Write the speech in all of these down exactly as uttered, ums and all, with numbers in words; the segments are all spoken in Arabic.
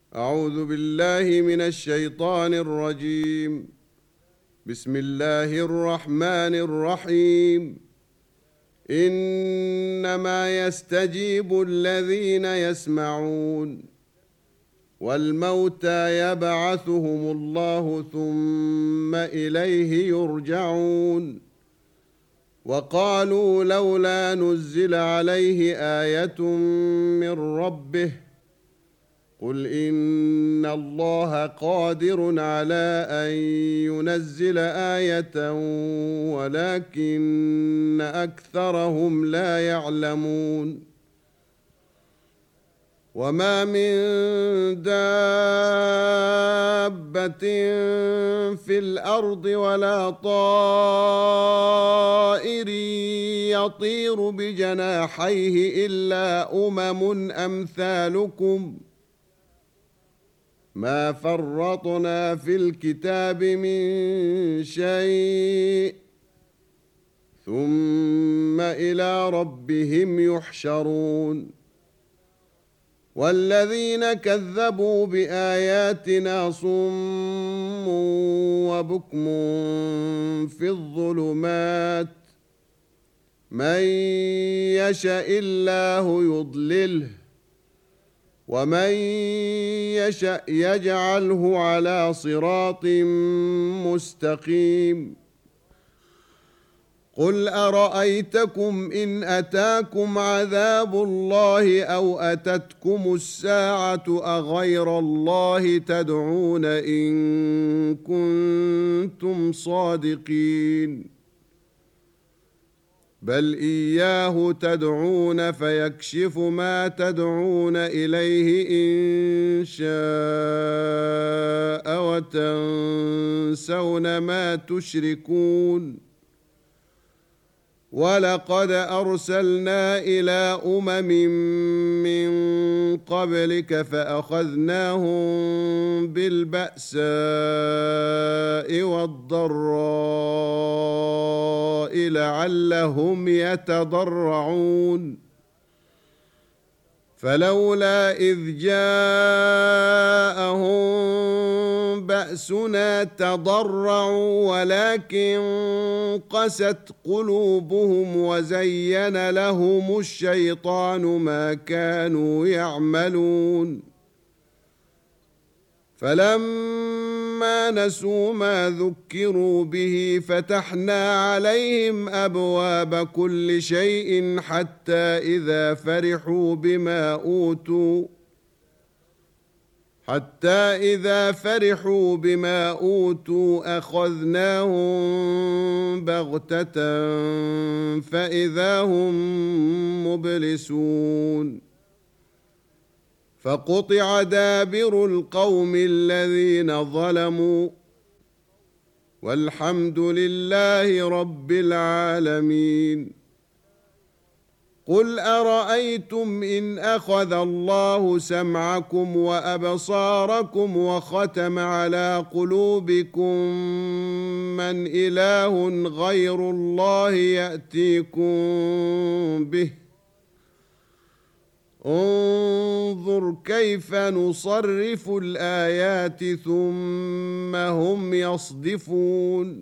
أعوذ بالله من الشيطان الرجيم. بسم الله الرحمن الرحيم. إنما يستجيب الذين يسمعون والموتى يبعثهم الله ثم إليه يرجعون. وقالوا لولا نزل عليه آية من ربه قل إن الله قادر على أن ينزل آية ولكن أكثرهم لا يعلمون. وما من دابة في الأرض ولا طائر يطير بجناحيه إلا أمم أمثالكم ما فرطنا في الكتاب من شيء ثم إلى ربهم يحشرون. والذين كذبوا بآياتنا صم وبكم في الظلمات من يشاء الله يضلله ومن يشاء يجعله على صراط مستقيم. قل أرأيتكم إن أتاكم عذاب الله أو أتتكم الساعة أغير الله تدعون إن كنتم صادقين بل إياه تدعون فيكشف ما تدعون إليه إن شاء وتنسون ما تشركون. ولقد أرسلنا إلى أمم من قبلك فأخذناهم بالبأساء والضراء لعلهم يتضرعون. فلولا إذ جاءهم بأسنا تضرعوا ولكن قست قلوبهم وزين لهم الشيطان ما كانوا يعملون. فلما نسوا ما ذكروا به فتحنا عليهم أبواب كل شيء حتى إذا فرحوا بما أوتوا حتى إذا فرحوا بما أوتوا أخذناهم بغتة فإذا هم مبلسون. فقطع دابر القوم الذين ظلموا والحمد لله رب العالمين. قل أرأيتم إن أخذ الله سمعكم وأبصاركم وختم على قلوبكم من إله غير الله يأتيكم به انظر كيف نصرف الآيات ثم هم يصدفون.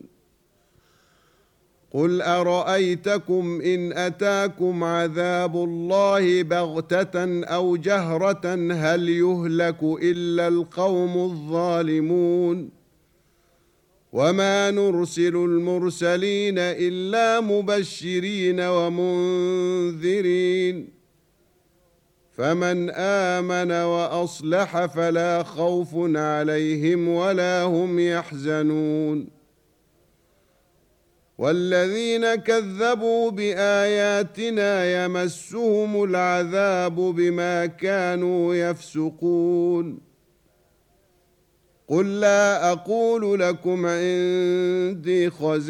قل أرأيتكم إن أتاكم عذاب الله بغتة أو جهرة هل يهلك إلا القوم الظالمون. وما نرسل المرسلين إلا مبشرين ومنذرين فمن آمن وأصلح فلا خوف عليهم ولا هم يحزنون. والذين كذبوا بآياتنا يمسهم العذاب بما كانوا يفسقون. قل لا أقول لكم عندي خزائن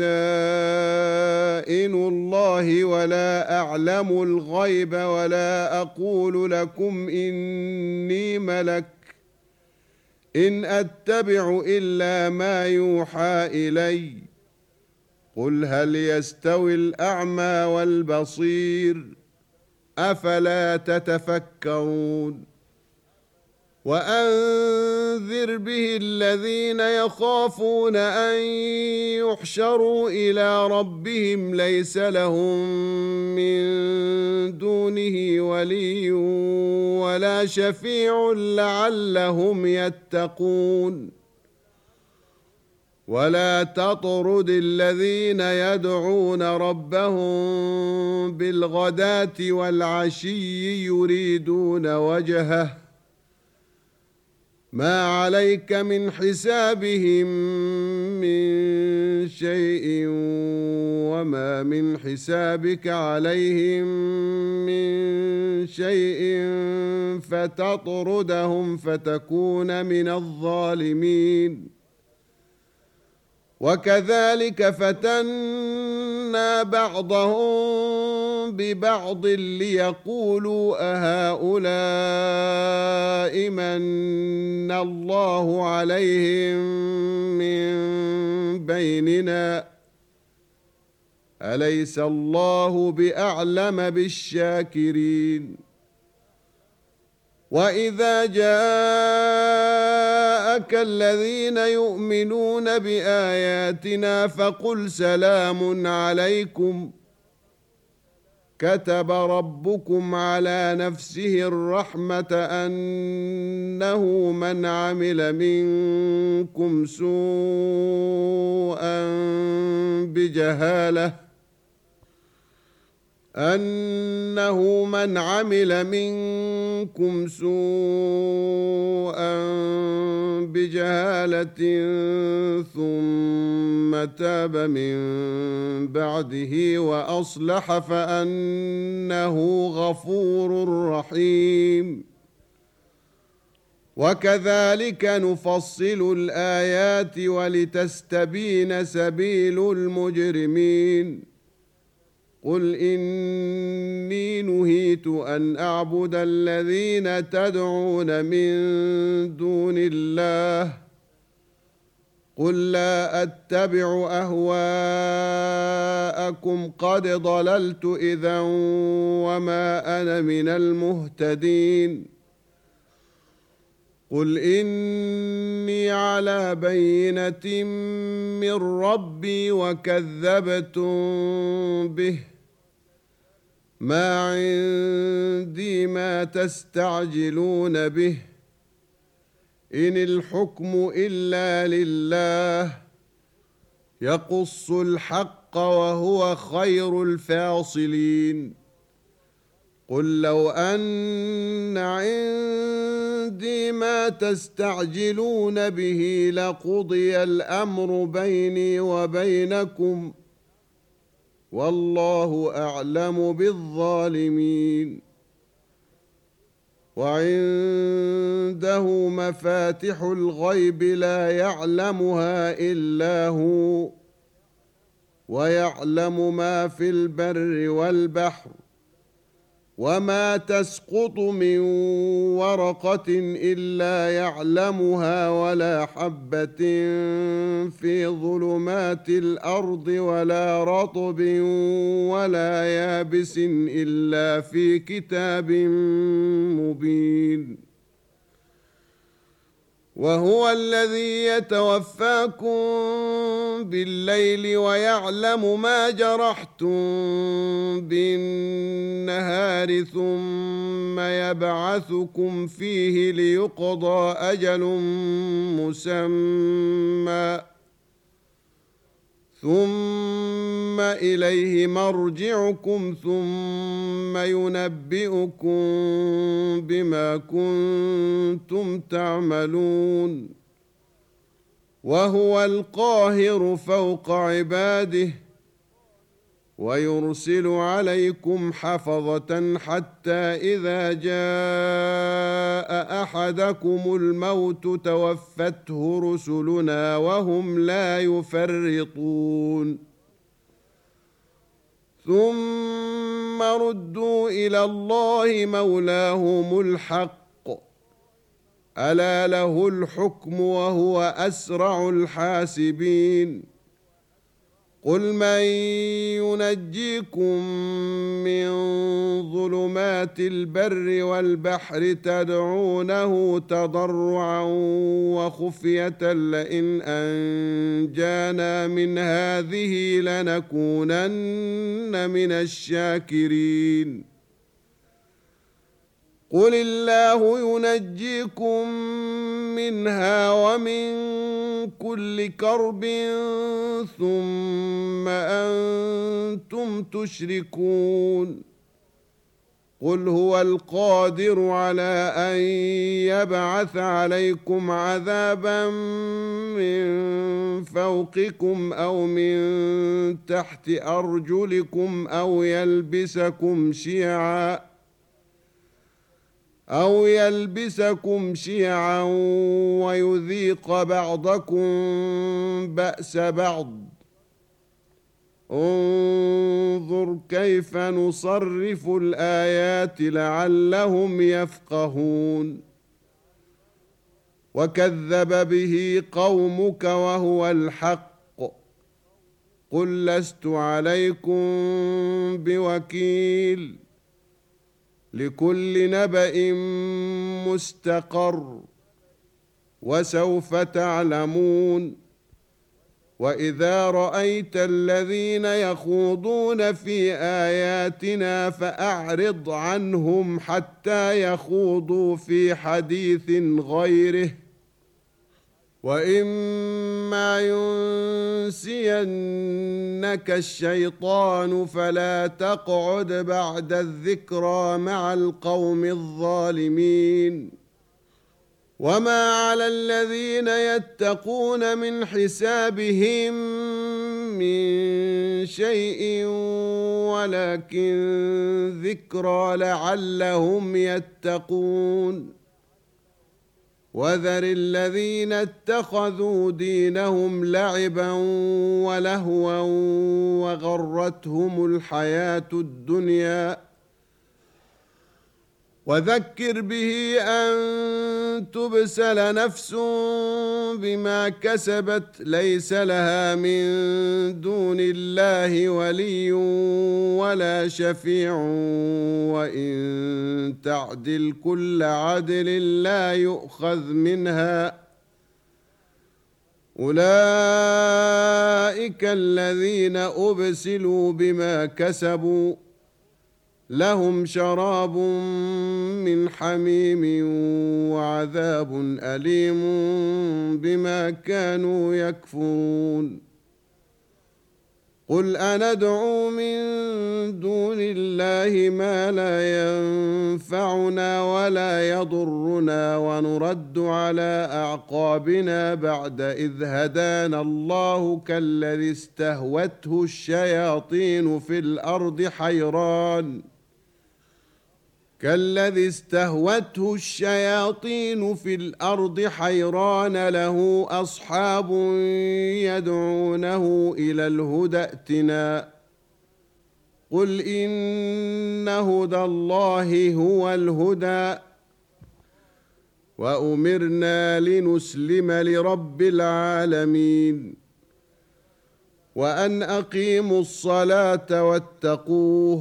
الله ولا أعلم الغيب ولا أقول لكم إني ملك إن أتبع إلا ما يوحى إلي قل هل يستوي الأعمى والبصير أفلا تتفكرون وأنذر به الذين يخافون أن يحشروا إلى ربهم ليس لهم من دونه ولي ولا شفيع لعلهم يتقون ولا تطرد الذين يدعون ربهم بالغداة والعشي يريدون وجهه ما عليك من حسابهم من شيء وما من حسابك عليهم من شيء فتطردهم فتكون من الظالمين وكذلك فتنا بعضهم ببعض ليقولوا أهؤلاء من الله عليهم من بيننا أليس الله بأعلم بالشاكرين وإذا جاءك الذين يؤمنون بآياتنا فقل سلام عليكم كتب ربكم على نفسه الرحمة أنه من عمل منكم سوءا بجهالة أنه من عمل منكم سوءا بجهالة ثم تاب من بعده وأصلح فأنه غفور رحيم وكذلك نفصل الآيات ولتستبين سبيل المجرمين قل إني نهيت أن أعبد الذين تدعون من دون الله قل لا أتبع أهواءكم قد ضللت إذا وما أنا من المهتدين قل إني على بينة من ربي وكذبتم به ما عندي ما تستعجلون به إن الحكم إلا لله يقص الحق وهو خير الفاصلين قل لو أن عندي ما تستعجلون به لقضي الأمر بيني وبينكم والله أعلم بالظالمين وعنده مفاتح الغيب لا يعلمها إلا هو ويعلم ما في البر والبحر وما تسقط من ورقة إلا يعلمها ولا حبة في ظلمات الأرض ولا رطب ولا يابس إلا في كتاب مبين وهو الذي يتوفاكم بالليل ويعلم ما جرحتم بالنهار ثم يبعثكم فيه ليقضى أجل مسمى ثم إليه مرجعكم ثم ينبئكم بما كنتم تعملون وهو القاهر فوق عباده ويرسل عليكم حفظة حتى إذا جاء أحدكم الموت توفته رسلنا وهم لا يفرطون ثم ردوا إلى الله مولاهم الحق ألا له الحكم وهو أسرع الحاسبين قل من ينجيكم من ظلمات البر والبحر تدعونه تضرعا وخفية لئن أنجانا من هذه لنكونن من الشاكرين قل الله ينجيكم منها ومن كل كرب ثم أنتم تشركون قل هو القادر على أن يبعث عليكم عذابا من فوقكم أو من تحت أرجلكم أو يلبسكم شيعا أو يلبسكم شيعا ويذيق بعضكم بأس بعض انظر كيف نصرف الآيات لعلهم يفقهون وكذب به قومك وهو الحق قل لست عليكم بوكيل لكل نبأ مستقر وسوف تعلمون وإذا رأيت الذين يخوضون في آياتنا فأعرض عنهم حتى يخوضوا في حديث غيره وإما ينسينك الشيطان فلا تقعد بعد الذكرى مع القوم الظالمين وما على الذين يتقون من حسابهم من شيء ولكن ذكرى لعلهم يتقون وذر الذين اتخذوا دينهم لعبا ولهوا وغرتهم الحياة الدنيا وذكر به أن تبسل نفس بما كسبت ليس لها من دون الله ولي ولا شفيع وإن تعدل كل عدل لا يؤخذ منها أولئك الذين أبسلوا بما كسبوا لهم شراب من حميم وعذاب أليم بما كانوا يكفرون قل أندعو من دون الله ما لا ينفعنا ولا يضرنا ونرد على أعقابنا بعد إذ هدانا الله كالذي استهوته الشياطين في الأرض حيران كالذي استهوته الشياطين في الأرض حيران له أصحاب يدعونه إلى الهدى ائتنا قل إن هدى الله هو الهدى وأمرنا لنسلم لرب العالمين وأن أقيموا الصلاة واتقوه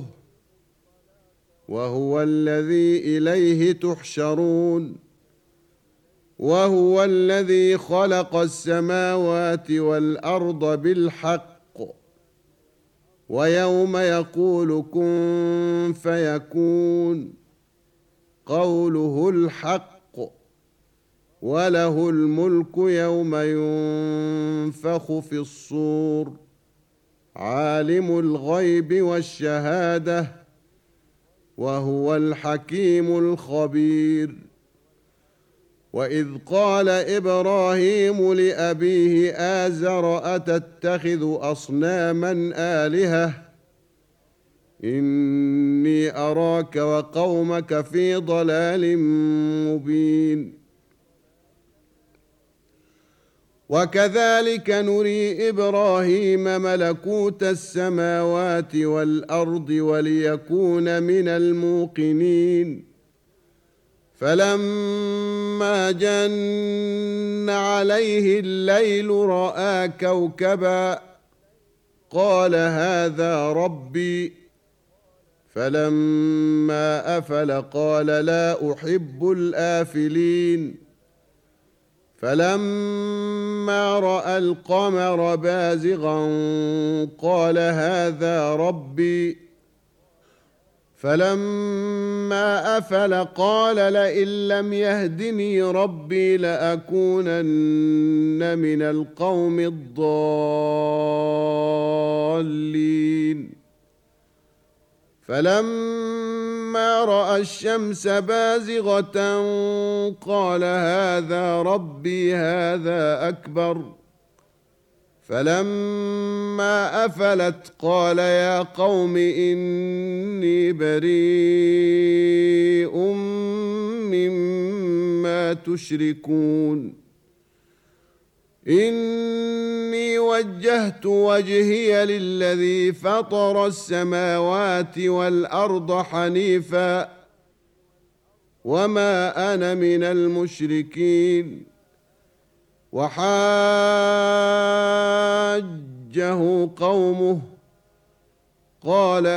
وهو الذي إليه تحشرون وهو الذي خلق السماوات والأرض بالحق ويوم يقول كن فيكون قوله الحق وله الملك يوم ينفخ في الصور عالم الغيب والشهادة وهو الحكيم الخبير وإذ قال إبراهيم لأبيه آزر أتتخذ أصناما آلهة إني أراك وقومك في ضلال مبين وكذلك نري إبراهيم ملكوت السماوات والأرض وليكون من الموقنين فلما جن عليه الليل رأى كوكبا قال هذا ربي، فلما أفل قال لا أحب الآفلين. فلما رأى القمر بازغا قال هذا ربي، فلما أفل قال لئن لم يهدني ربي لأكونن من القوم الضالين. فلما رأى الشمس بازغة قال هذا ربي هذا أكبر. فلما أفلت قال يا قوم إني بريء مما تشركون. إني وجهت وجهي للذي فطر السماوات والأرض حنيفا وما أنا من المشركين. وحاجه قومه قال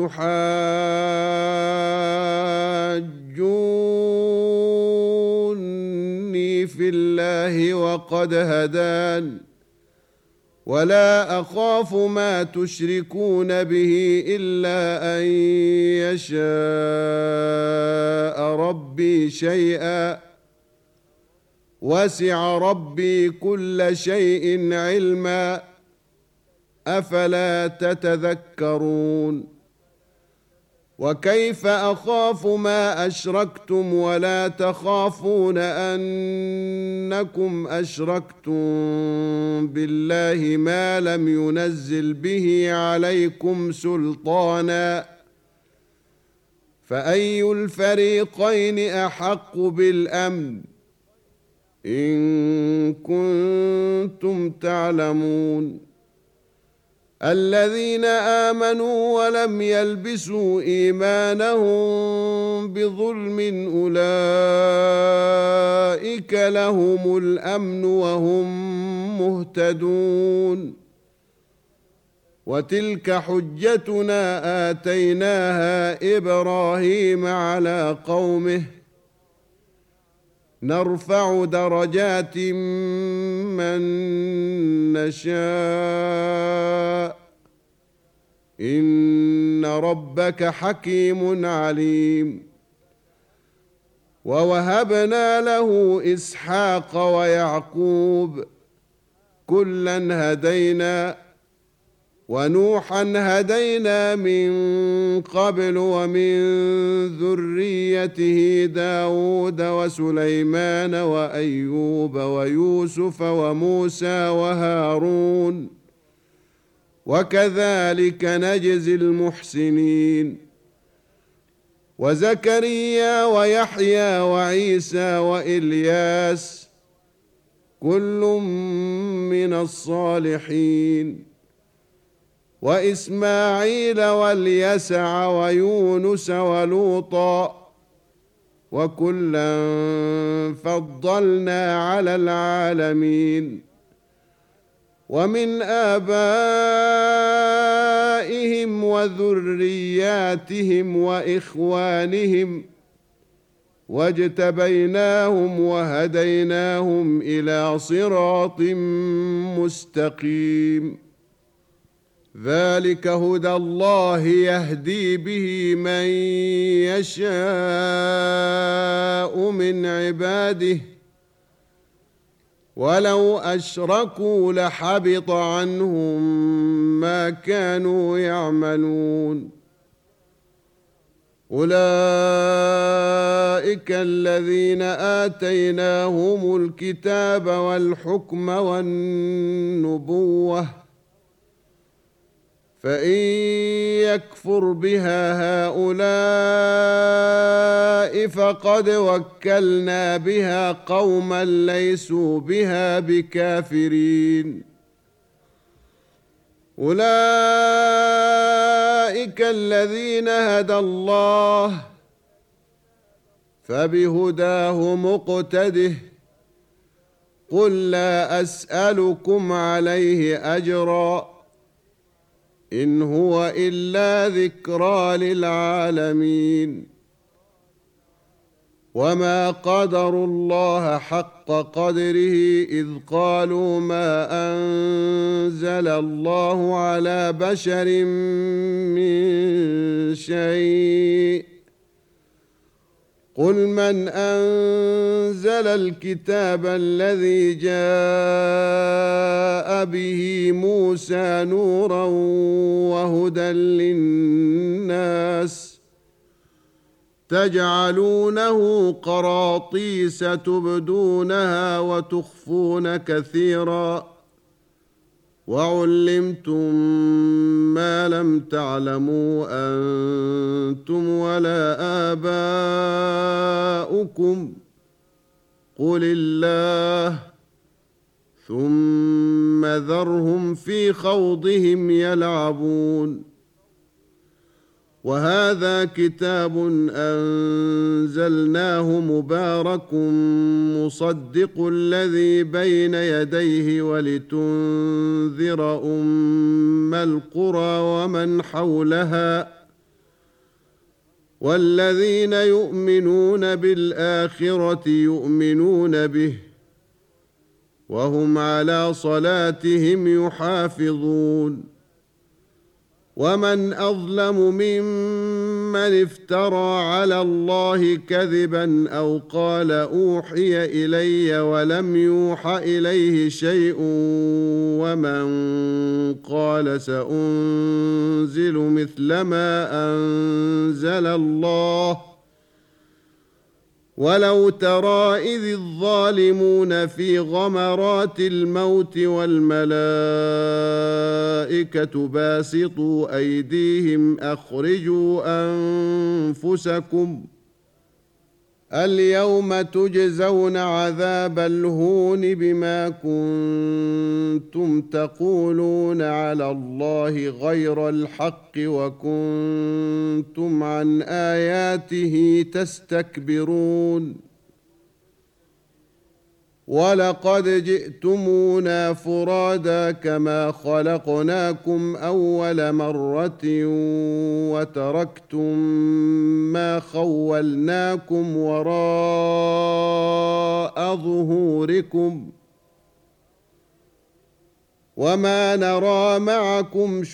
أتحاجوني في الله وقد هدان ولا أخاف ما تشركون به إلا أن يشاء ربي شيئا وسع ربي كل شيء علما أفلا تتذكرون. وكيف أخاف ما أشركتم ولا تخافون أنكم أشركتم بالله ما لم ينزل به عليكم سلطانا فأي الفريقين أحق بالأمن إن كنتم تعلمون. الذين آمنوا ولم يلبسوا إيمانهم بظلم أولئك لهم الأمن وهم مهتدون. وتلك حجتنا آتيناها إبراهيم على قومه نرفع درجات من نشاء إن ربك حكيم عليم. ووهبنا له إسحاق ويعقوب كلا هدينا ونوحا هدينا من قبل ومن ذريته داود وسليمان وأيوب ويوسف وموسى وهارون وكذلك نجزي المحسنين. وزكريا ويحيى وعيسى وإلياس كل من الصالحين. وإسماعيل واليسع ويونس ولوطا وكلا فضلنا على العالمين. ومن آبائهم وذرياتهم وإخوانهم واجتبيناهم وهديناهم إلى صراط مستقيم. ذلك هدى الله يهدي به من يشاء من عباده ولو أشركوا لحبط عنهم ما كانوا يعملون. أولئك الذين آتيناهم الكتاب والحكم والنبوة فإن يكفر بها هؤلاء فقد وكلنا بها قوما ليسوا بها بكافرين. أولئك الذين هدى الله فبهداه مقتده قل لا أسألكم عليه أجرا إن هو إلا ذكرى للعالمين وما قدروا الله حق قدره إذ قالوا ما أنزل الله على بشر من شيء قل من أنزل الكتاب الذي جاء به موسى نورا وهدى للناس تجعلونه قراطيس تبدونها وتخفون كثيرا وعلمتم ما لم تعلموا أنتم ولا آباؤكم قل الله ثم ذرهم في خوضهم يلعبون وهذا كتاب أنزلناه مبارك مصدق الذي بين يديه ولتنذر أم القرى ومن حولها والذين يؤمنون بالآخرة يؤمنون به وهم على صلاتهم يحافظون ومن أظلم ممن افترى على الله كذبا أو قال أوحي إلي ولم يوح إليه شيء ومن قال سأنزل مثل ما أنزل الله ولو ترى إذ الظالمون في غمرات الموت والملائكة باسطوا أيديهم أخرجوا أنفسكم اليوم تجزون عذاب الهون بما كنتم تقولون على الله غير الحق وكنتم عن آياته تستكبرون ولقد جئتمونا فرادا كما خلقناكم أول مرة وتركتم ما خولناكم وراء ظهوركم وما نرى معكم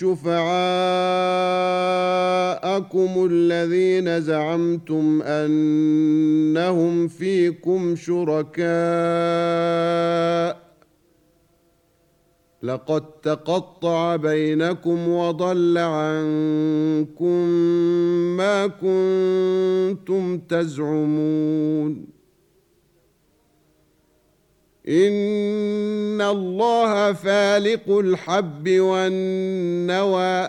شفعاءكم الذين زعمتم أنهم فيكم شركاء لقد تقطع بينكم وضل عنكم ما كنتم تزعمون إن الله فالق الحب والنوى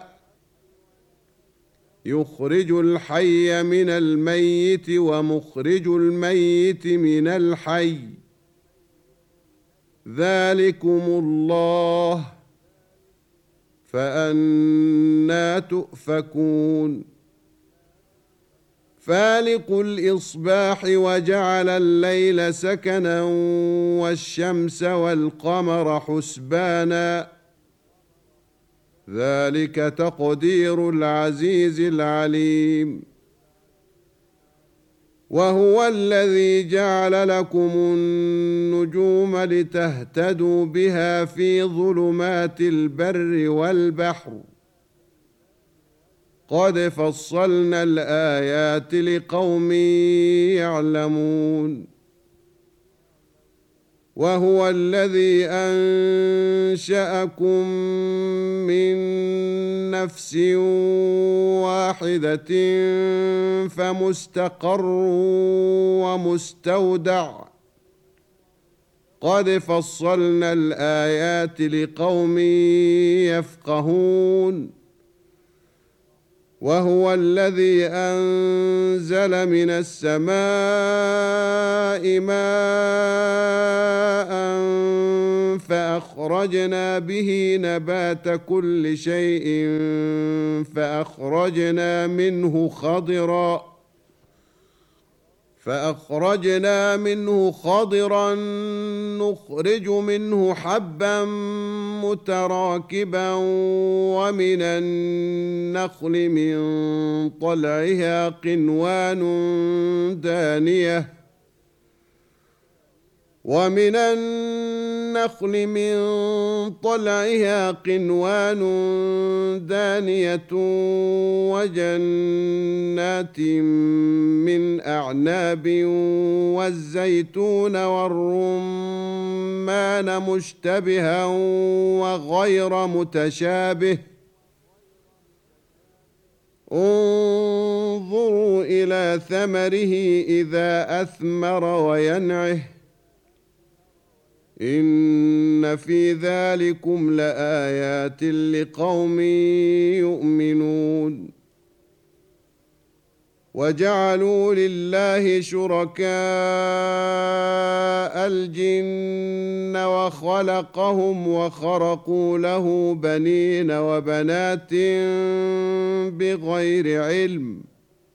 يخرج الحي من الميت ومخرج الميت من الحي ذلكم الله فأنى تؤفكون فالق الإصباح وجعل الليل سكنا والشمس والقمر حسبانا ذلك تقدير العزيز العليم وهو الذي جعل لكم النجوم لتهتدوا بها في ظلمات البر والبحر قد فصلنا الآيات لقوم يعلمون وهو الذي أنشأكم من نفس واحدة فمستقر ومستودع قد فصلنا الآيات لقوم يفقهون وهو الذي أنزل من السماء ماء فأخرجنا به نبات كل شيء فأخرجنا منه خضرا فأخرجنا منه خضرا نخرج منه حبا متراكبا ومن النخل من طلعها قنوان دانية ومن النخل من طلعها قنوان دانية وجنات من أعناب والزيتون والرمان مشتبها وغير متشابه انظروا إلى ثمره إذا أثمر وينعه إن في ذلكم لآيات لقوم يؤمنون وجعلوا لله شركاء الجن وخلقهم وخرقوا له بنين وبنات بغير علم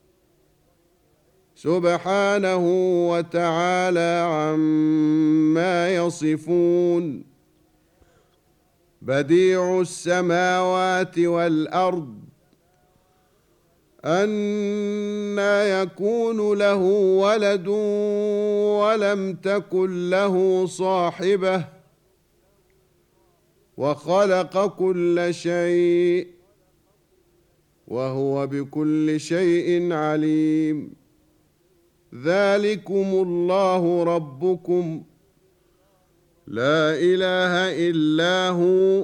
سبحانه وتعالى عما يصفون بديع السماوات والأرض أنى يكون له ولد ولم تكن له صاحبة وخلق كل شيء وهو بكل شيء عليم ذلكم الله ربكم لا إله إلا هو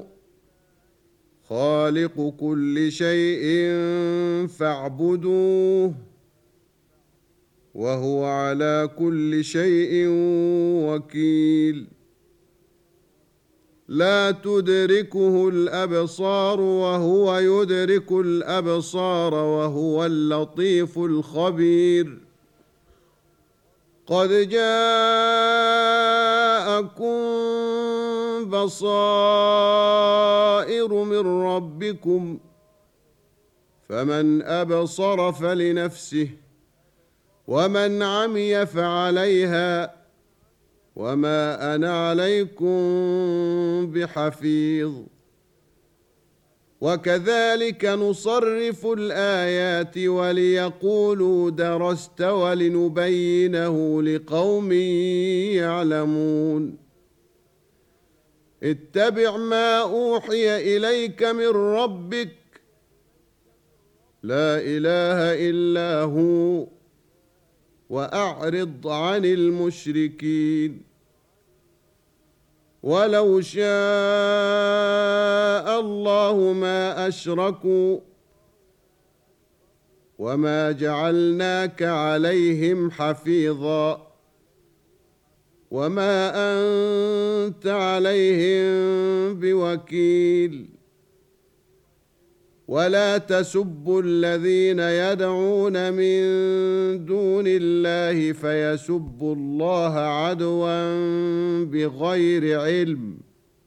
خالق كل شيء فاعبدوه وهو على كل شيء وكيل لا تدركه الأبصار وهو يدرك الأبصار وهو اللطيف الخبير قد جاءكم بصائر من ربكم فمن أبصر فلنفسه ومن عمي فعليها وما أنا عليكم بحفيظ وكذلك نصرف الآيات وليقولوا درست ولنبينه لقوم يعلمون اتبع ما أوحي إليك من ربك لا إله إلا هو وأعرض عن المشركين ولو شاء الله ما أشركوا وما جعلناك عليهم حفيظا وما أنت عليهم بوكيل ولا تسبوا الذين يدعون من دون الله فيسبوا الله عدوا بغير علم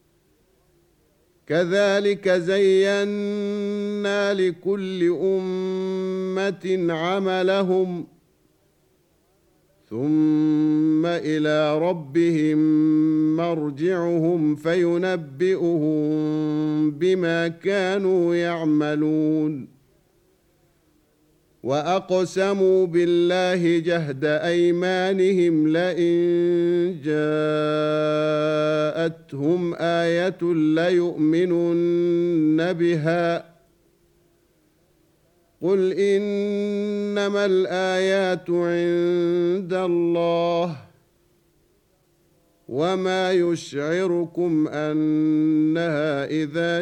كذلك زينا لكل أمة عملهم ثم إلى ربهم مرجعهم فينبئهم بما كانوا يعملون وأقسموا بالله جهد أيمانهم لئن جاءتهم آية ليؤمنن بها قل إنما الآيات عند الله وما يشعركم أنها إذا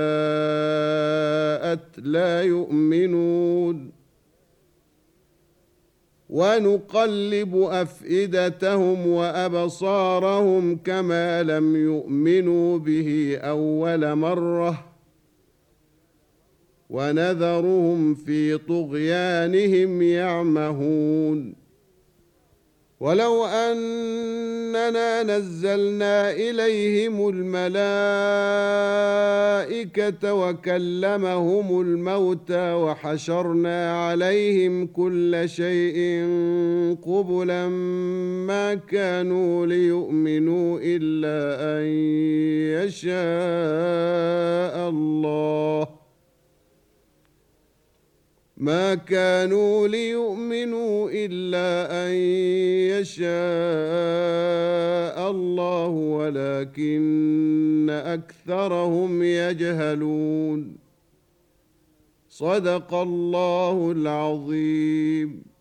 جاءت لا يؤمنون ونقلب أفئدتهم وأبصارهم كما لم يؤمنوا به أول مرة ونذرهم في طغيانهم يعمهون ولو أن أننا نزلنا إليهم الملائكة وكلمهم الموتى وحشرنا عليهم كل شيء قبلا ما كانوا ليؤمنوا إلا أن يشاء الله ما كانوا ليؤمنوا إلا أن يشاء الله ولكن أكثرهم يجهلون. صدق الله العظيم.